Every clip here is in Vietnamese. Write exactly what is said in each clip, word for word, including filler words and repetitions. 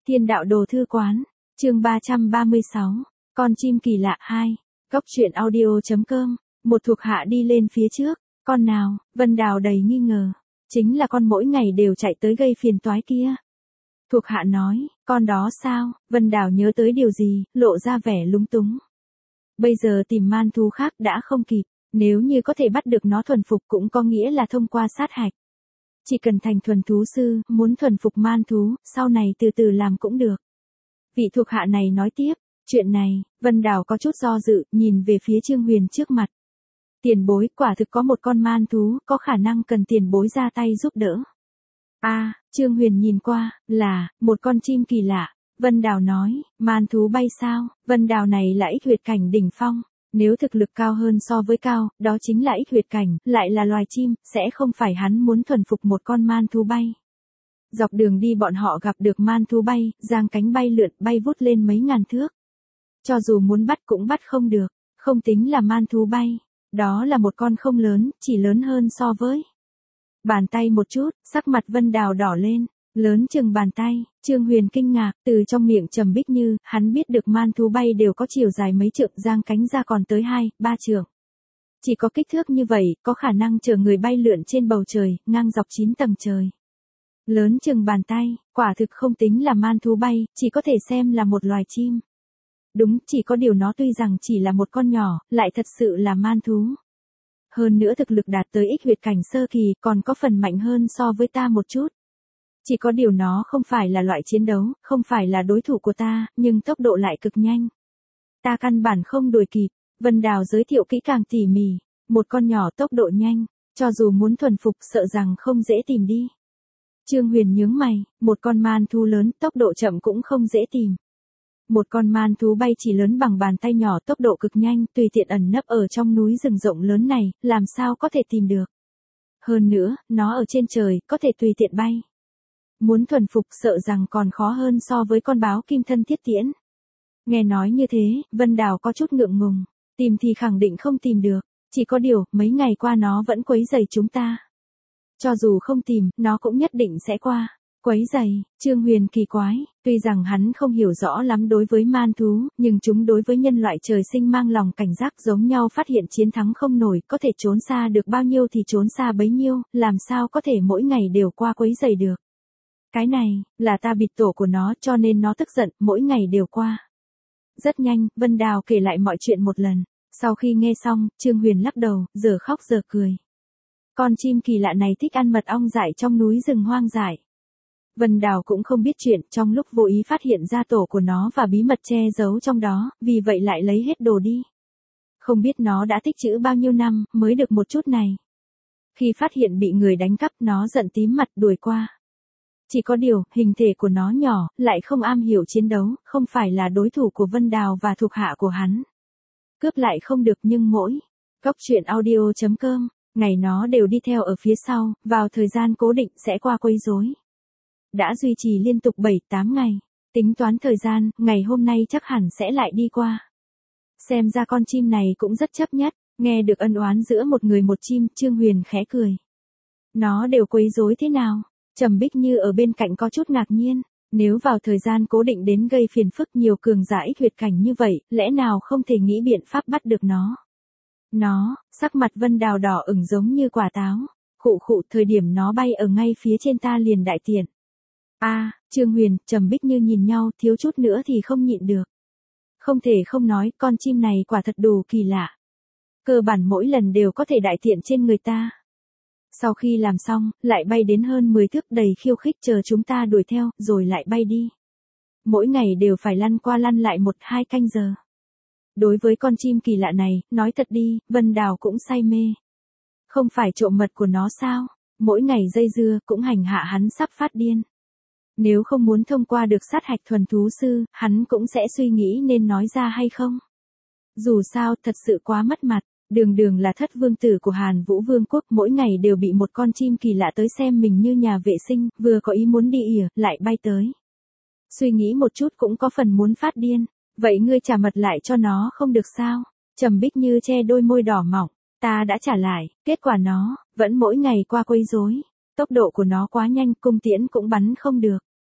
Thiên đạo đồ thư quán, chương ba trăm ba mươi sáu, con chim kỳ lạ hai, Cốc truyện audio chấm com, một thuộc hạ đi lên phía trước, con nào, Vân Đào đầy nghi ngờ, chính là con mỗi ngày đều chạy tới gây phiền toái kia. Thuộc hạ nói, con đó sao, Vân Đào nhớ tới điều gì, lộ ra vẻ lúng túng. Bây giờ tìm man thú khác đã không kịp, nếu như có thể bắt được nó thuần phục cũng có nghĩa là thông qua sát hạch. Chỉ cần thành thuần thú sư, muốn thuần phục man thú, sau này từ từ làm cũng được. Vị thuộc hạ này nói tiếp, chuyện này, Vân Đào có chút do dự, nhìn về phía Trương Huyền trước mặt. Tiền bối, quả thực có một con man thú, có khả năng cần tiền bối ra tay giúp đỡ. A, à, Trương Huyền nhìn qua, là, một con chim kỳ lạ. Vân Đào nói, man thú bay sao, Vân Đào này là ích huyệt cảnh đỉnh phong. Nếu thực lực cao hơn so với cao, đó chính là ích huyệt cảnh, lại là loài chim, sẽ không phải hắn muốn thuần phục một con man thú bay. Dọc đường đi bọn họ gặp được man thú bay, giang cánh bay lượn, bay vút lên mấy ngàn thước. Cho dù muốn bắt cũng bắt không được, không tính là man thú bay. Đó là một con không lớn, chỉ lớn hơn so với bàn tay một chút, sắc mặt Vân Đào đỏ lên. Lớn chừng bàn tay, Trương Huyền kinh ngạc, từ trong miệng Trầm Bích Như, hắn biết được man thú bay đều có chiều dài mấy trượng, giang cánh ra còn tới hai, ba trượng. Chỉ có kích thước như vậy, có khả năng chở người bay lượn trên bầu trời, ngang dọc chín tầng trời. Lớn chừng bàn tay, quả thực không tính là man thú bay, chỉ có thể xem là một loài chim. Đúng, chỉ có điều nó tuy rằng chỉ là một con nhỏ, lại thật sự là man thú. Hơn nữa thực lực đạt tới ích huyệt cảnh sơ kỳ, còn có phần mạnh hơn so với ta một chút. Chỉ có điều nó không phải là loại chiến đấu, không phải là đối thủ của ta, nhưng tốc độ lại cực nhanh. Ta căn bản không đuổi kịp, Vân Đào giới thiệu kỹ càng tỉ mỉ, một con nhỏ tốc độ nhanh, cho dù muốn thuần phục sợ rằng không dễ tìm đi. Trương Huyền nhướng mày, một con man thú lớn, tốc độ chậm cũng không dễ tìm. Một con man thú bay chỉ lớn bằng bàn tay nhỏ, tốc độ cực nhanh, tùy tiện ẩn nấp ở trong núi rừng rộng lớn này, làm sao có thể tìm được. Hơn nữa, nó ở trên trời, có thể tùy tiện bay. Muốn thuần phục sợ rằng còn khó hơn so với con báo kim thân thiết tiễn. Nghe nói như thế, Vân Đào có chút ngượng ngùng, tìm thì khẳng định không tìm được, chỉ có điều, mấy ngày qua nó vẫn quấy rầy chúng ta. Cho dù không tìm, nó cũng nhất định sẽ qua. Quấy rầy, Trương Huyền kỳ quái, tuy rằng hắn không hiểu rõ lắm đối với man thú, nhưng chúng đối với nhân loại trời sinh mang lòng cảnh giác giống nhau, phát hiện chiến thắng không nổi, có thể trốn xa được bao nhiêu thì trốn xa bấy nhiêu, làm sao có thể mỗi ngày đều qua quấy rầy được. Cái này, là ta bịt tổ của nó cho nên nó tức giận, mỗi ngày đều qua. Rất nhanh, Vân Đào kể lại mọi chuyện một lần. Sau khi nghe xong, Trương Huyền lắc đầu, giờ khóc giờ cười. Con chim kỳ lạ này thích ăn mật ong dại trong núi rừng hoang dại. Vân Đào cũng không biết chuyện, trong lúc vô ý phát hiện ra tổ của nó và bí mật che giấu trong đó, vì vậy lại lấy hết đồ đi. Không biết nó đã tích trữ bao nhiêu năm, mới được một chút này. Khi phát hiện bị người đánh cắp, nó giận tím mặt đuổi qua. Chỉ có điều, hình thể của nó nhỏ, lại không am hiểu chiến đấu, không phải là đối thủ của Vân Đào và thuộc hạ của hắn. Cướp lại không được nhưng mỗi, Cốc truyện audio chấm com, ngày nó đều đi theo ở phía sau, vào thời gian cố định sẽ qua quấy rối. Đã duy trì liên tục bảy tám ngày, tính toán thời gian, ngày hôm nay chắc hẳn sẽ lại đi qua. Xem ra con chim này cũng rất chấp nhất, nghe được ân oán giữa một người một chim, Trương Huyền khẽ cười. Nó đều quấy rối thế nào? Trầm Bích Như ở bên cạnh có chút ngạc nhiên, nếu vào thời gian cố định đến gây phiền phức nhiều cường giả ích huyệt cảnh như vậy, lẽ nào không thể nghĩ biện pháp bắt được nó? Nó, sắc mặt Vân Đào đỏ ửng giống như quả táo, khụ khụ, thời điểm nó bay ở ngay phía trên ta liền đại tiện. A, à, Trương Huyền, Trầm Bích Như nhìn nhau, thiếu chút nữa thì không nhịn được. Không thể không nói, con chim này quả thật đủ kỳ lạ. Cơ bản mỗi lần đều có thể đại tiện trên người ta. Sau khi làm xong, lại bay đến hơn mười thước đầy khiêu khích chờ chúng ta đuổi theo, rồi lại bay đi. Mỗi ngày đều phải lăn qua lăn lại một hai canh giờ. Đối với con chim kỳ lạ này, nói thật đi, Vân Đào cũng say mê. Không phải trộm mật của nó sao? Mỗi ngày dây dưa cũng hành hạ hắn sắp phát điên. Nếu không muốn thông qua được sát hạch thuần thú sư, hắn cũng sẽ suy nghĩ nên nói ra hay không. Dù sao, thật sự quá mất mặt. Đường đường là thất vương tử của Hàn Vũ Vương quốc, mỗi ngày đều bị một con chim kỳ lạ tới xem mình như nhà vệ sinh, vừa có ý muốn đi ỉa, lại bay tới. Suy nghĩ một chút cũng có phần muốn phát điên. Vậy ngươi trả mật lại cho nó không được sao? Trầm Bích Như che đôi môi đỏ mọng. Ta đã trả lại, kết quả nó, vẫn mỗi ngày qua quấy rối. Tốc độ của nó quá nhanh, cung tiễn cũng bắn không được.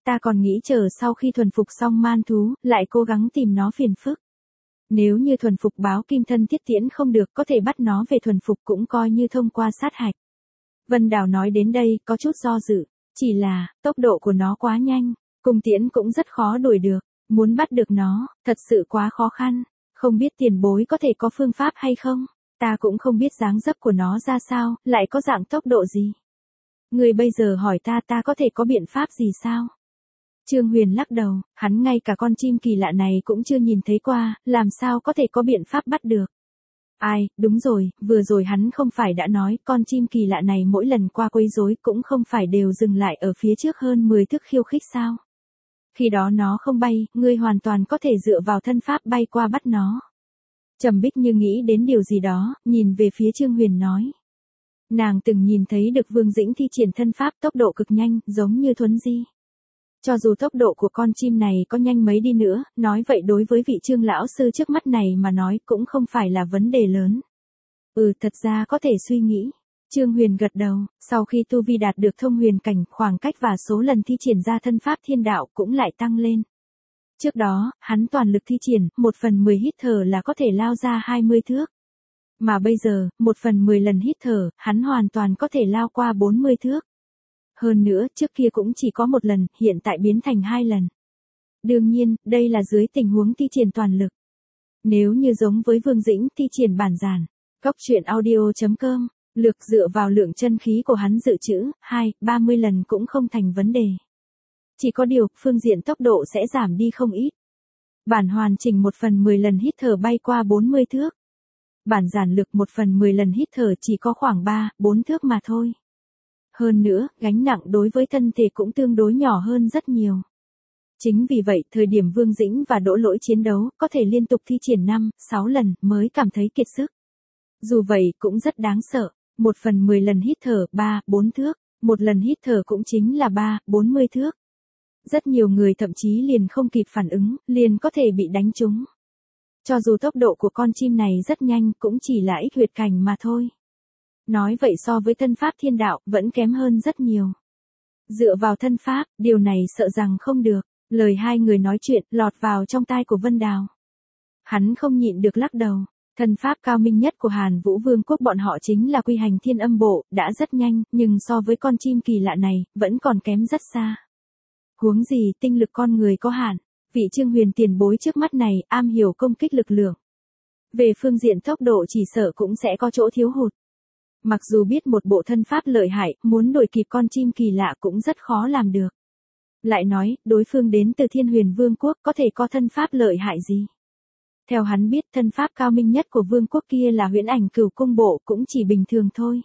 Ta còn nghĩ chờ sau khi thuần phục xong man thú, lại cố gắng tìm nó phiền phức. Nếu như thuần phục báo kim thân thiết tiễn không được có thể bắt nó về thuần phục cũng coi như thông qua sát hạch. Vân Đào nói đến đây có chút do dự, chỉ là, tốc độ của nó quá nhanh, cung tiễn cũng rất khó đuổi được, muốn bắt được nó, thật sự quá khó khăn, không biết tiền bối có thể có phương pháp hay không, ta cũng không biết dáng dấp của nó ra sao, lại có dạng tốc độ gì. Người bây giờ hỏi ta ta có thể có biện pháp gì sao? Trương Huyền lắc đầu, hắn ngay cả con chim kỳ lạ này cũng chưa nhìn thấy qua, làm sao có thể có biện pháp bắt được. Ai, đúng rồi, vừa rồi hắn không phải đã nói con chim kỳ lạ này mỗi lần qua quấy rối cũng không phải đều dừng lại ở phía trước hơn mười thước khiêu khích sao. Khi đó nó không bay, ngươi hoàn toàn có thể dựa vào thân pháp bay qua bắt nó. Trầm Bích như nghĩ đến điều gì đó, nhìn về phía Trương Huyền nói. Nàng từng nhìn thấy được Vương Dĩnh thi triển thân pháp tốc độ cực nhanh, giống như thuấn di. Cho dù tốc độ của con chim này có nhanh mấy đi nữa, nói vậy đối với vị Trương lão sư trước mắt này mà nói cũng không phải là vấn đề lớn. Ừ, thật ra có thể suy nghĩ. Trương Huyền gật đầu, sau khi tu vi đạt được thông huyền cảnh, khoảng cách và số lần thi triển ra thân pháp thiên đạo cũng lại tăng lên. Trước đó, hắn toàn lực thi triển, một phần mười hít thở là có thể lao ra hai mươi thước. Mà bây giờ, một phần mười lần hít thở, hắn hoàn toàn có thể lao qua bốn mươi thước. Hơn nữa, trước kia cũng chỉ có một lần, hiện tại biến thành hai lần. Đương nhiên, đây là dưới tình huống thi triển toàn lực. Nếu như giống với Vương Dĩnh thi triển bản giản, Cốc truyện audio chấm com, lược dựa vào lượng chân khí của hắn dự trữ, hai, ba mươi lần cũng không thành vấn đề. Chỉ có điều, phương diện tốc độ sẽ giảm đi không ít. Bản hoàn chỉnh một phần mười lần hít thở bay qua bốn mươi thước. Bản giản lực một phần mười lần hít thở chỉ có khoảng ba, bốn thước mà thôi. Hơn nữa, gánh nặng đối với thân thể cũng tương đối nhỏ hơn rất nhiều. Chính vì vậy, thời điểm Vương Dĩnh và Đỗ Lỗi chiến đấu, có thể liên tục thi triển năm, sáu lần mới cảm thấy kiệt sức. Dù vậy, cũng rất đáng sợ. Một phần mười lần hít thở, ba, bốn thước. Một lần hít thở cũng chính là ba, bốn mươi thước. Rất nhiều người thậm chí liền không kịp phản ứng, liền có thể bị đánh trúng. Cho dù tốc độ của con chim này rất nhanh, cũng chỉ là ích huyệt cảnh mà thôi. Nói vậy so với thân pháp thiên đạo, vẫn kém hơn rất nhiều. Dựa vào thân pháp, điều này sợ rằng không được. Lời hai người nói chuyện, lọt vào trong tai của Vân Đào. Hắn không nhịn được lắc đầu. Thân pháp cao minh nhất của Hàn Vũ Vương quốc bọn họ chính là quy hành thiên âm bộ, đã rất nhanh, nhưng so với con chim kỳ lạ này, vẫn còn kém rất xa. Huống gì, tinh lực con người có hạn. Vị Trương Huyền tiền bối trước mắt này, am hiểu công kích lực lượng. Về phương diện tốc độ chỉ sợ cũng sẽ có chỗ thiếu hụt. Mặc dù biết một bộ thân pháp lợi hại, muốn đuổi kịp con chim kỳ lạ cũng rất khó làm được. Lại nói, đối phương đến từ Thiên Huyền Vương quốc có thể có thân pháp lợi hại gì? Theo hắn biết, thân pháp cao minh nhất của vương quốc kia là Huyễn Ảnh Cửu Cung bộ, cũng chỉ bình thường thôi.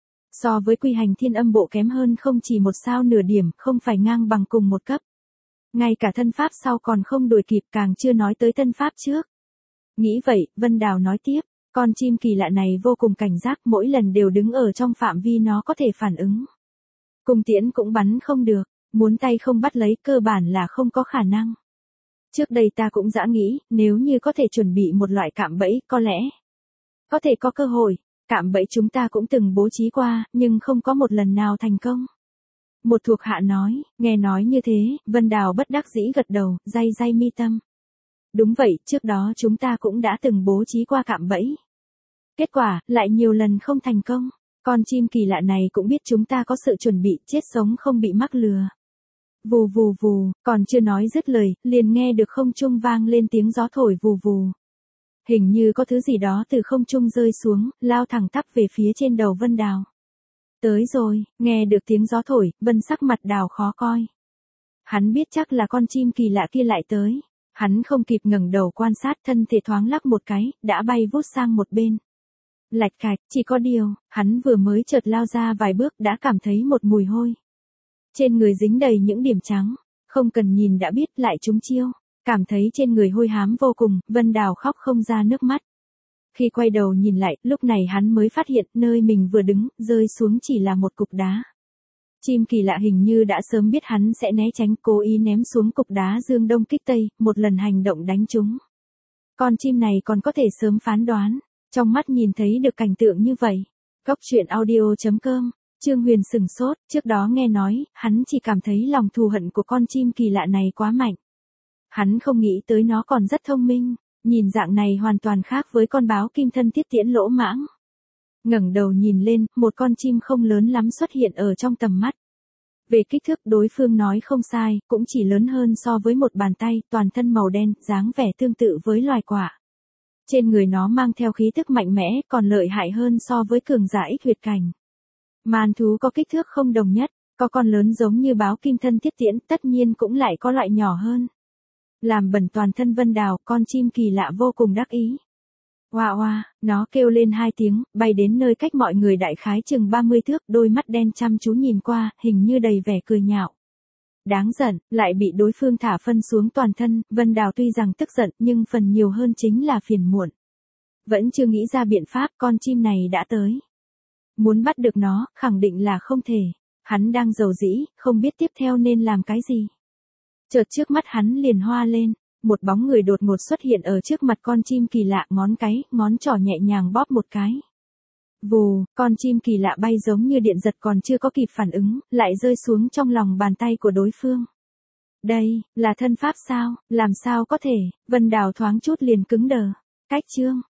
So với quy hành thiên âm bộ kém hơn không chỉ một sao nửa điểm, không phải ngang bằng cùng một cấp. Ngay cả thân pháp sau còn không đuổi kịp, càng chưa nói tới thân pháp trước. Nghĩ vậy, Vân Đào nói tiếp, con chim kỳ lạ này vô cùng cảnh giác, mỗi lần đều đứng ở trong phạm vi nó có thể phản ứng. Cung tiễn cũng bắn không được, muốn tay không bắt lấy cơ bản là không có khả năng. Trước đây ta cũng dã nghĩ, nếu như có thể chuẩn bị một loại cạm bẫy, có lẽ có thể có cơ hội. Cạm bẫy chúng ta cũng từng bố trí qua, nhưng không có một lần nào thành công. Một thuộc hạ nói, nghe nói như thế, Vân Đào bất đắc dĩ gật đầu, day day mi tâm. Đúng vậy, trước đó chúng ta cũng đã từng bố trí qua cạm bẫy. Kết quả, lại nhiều lần không thành công. Con chim kỳ lạ này cũng biết chúng ta có sự chuẩn bị, chết sống không bị mắc lừa. Vù vù vù, còn chưa nói dứt lời, liền nghe được không trung vang lên tiếng gió thổi vù vù. Hình như có thứ gì đó từ không trung rơi xuống, lao thẳng tắp về phía trên đầu Vân Đào. Tới rồi, nghe được tiếng gió thổi, Vân sắc mặt Đào khó coi. Hắn biết chắc là con chim kỳ lạ kia lại tới. Hắn không kịp ngẩng đầu quan sát, thân thể thoáng lắc một cái, đã bay vút sang một bên. Lạch cạch, chỉ có điều, hắn vừa mới chợt lao ra vài bước đã cảm thấy một mùi hôi. Trên người dính đầy những điểm trắng, không cần nhìn đã biết lại trúng chiêu. Cảm thấy trên người hôi hám vô cùng, Vân Đào khóc không ra nước mắt. Khi quay đầu nhìn lại, lúc này hắn mới phát hiện nơi mình vừa đứng, rơi xuống chỉ là một cục đá. Chim kỳ lạ hình như đã sớm biết hắn sẽ né tránh, cố ý ném xuống cục đá dương đông kích tây, một lần hành động đánh trúng. Con chim này còn có thể sớm phán đoán, trong mắt nhìn thấy được cảnh tượng như vậy. Cốc truyện audio chấm com Trương Huyền sừng sốt, trước đó nghe nói, hắn chỉ cảm thấy lòng thù hận của con chim kỳ lạ này quá mạnh. Hắn không nghĩ tới nó còn rất thông minh, nhìn dạng này hoàn toàn khác với con báo kim thân thiết tiễn lỗ mãng. Ngẩng đầu nhìn lên, một con chim không lớn lắm xuất hiện ở trong tầm mắt. Về kích thước đối phương nói không sai, cũng chỉ lớn hơn so với một bàn tay, toàn thân màu đen, dáng vẻ tương tự với loài quạ. Trên người nó mang theo khí tức mạnh mẽ, còn lợi hại hơn so với cường giả Ích huyệt cảnh. Man thú có kích thước không đồng nhất, có con lớn giống như báo kim thân thiết tiễn, tất nhiên cũng lại có loại nhỏ hơn. Làm bẩn toàn thân Vân Đào, con chim kỳ lạ vô cùng đắc ý. Oa oa, nó kêu lên hai tiếng, bay đến nơi cách mọi người đại khái chừng ba mươi thước, đôi mắt đen chăm chú nhìn qua, hình như đầy vẻ cười nhạo. Đáng giận, lại bị đối phương thả phân xuống toàn thân, Vân Đào tuy rằng tức giận nhưng phần nhiều hơn chính là phiền muộn. Vẫn chưa nghĩ ra biện pháp, con chim này đã tới. Muốn bắt được nó, khẳng định là không thể. Hắn đang dầu dĩ, không biết tiếp theo nên làm cái gì. Chợt trước mắt hắn liền hoa lên, một bóng người đột ngột xuất hiện ở trước mặt con chim kỳ lạ, ngón cái, ngón trỏ nhẹ nhàng bóp một cái. Vù, con chim kỳ lạ bay giống như điện giật, còn chưa có kịp phản ứng, lại rơi xuống trong lòng bàn tay của đối phương. Đây, là thân pháp sao, làm sao có thể, Vân Đào thoáng chút liền cứng đờ. Cách chương,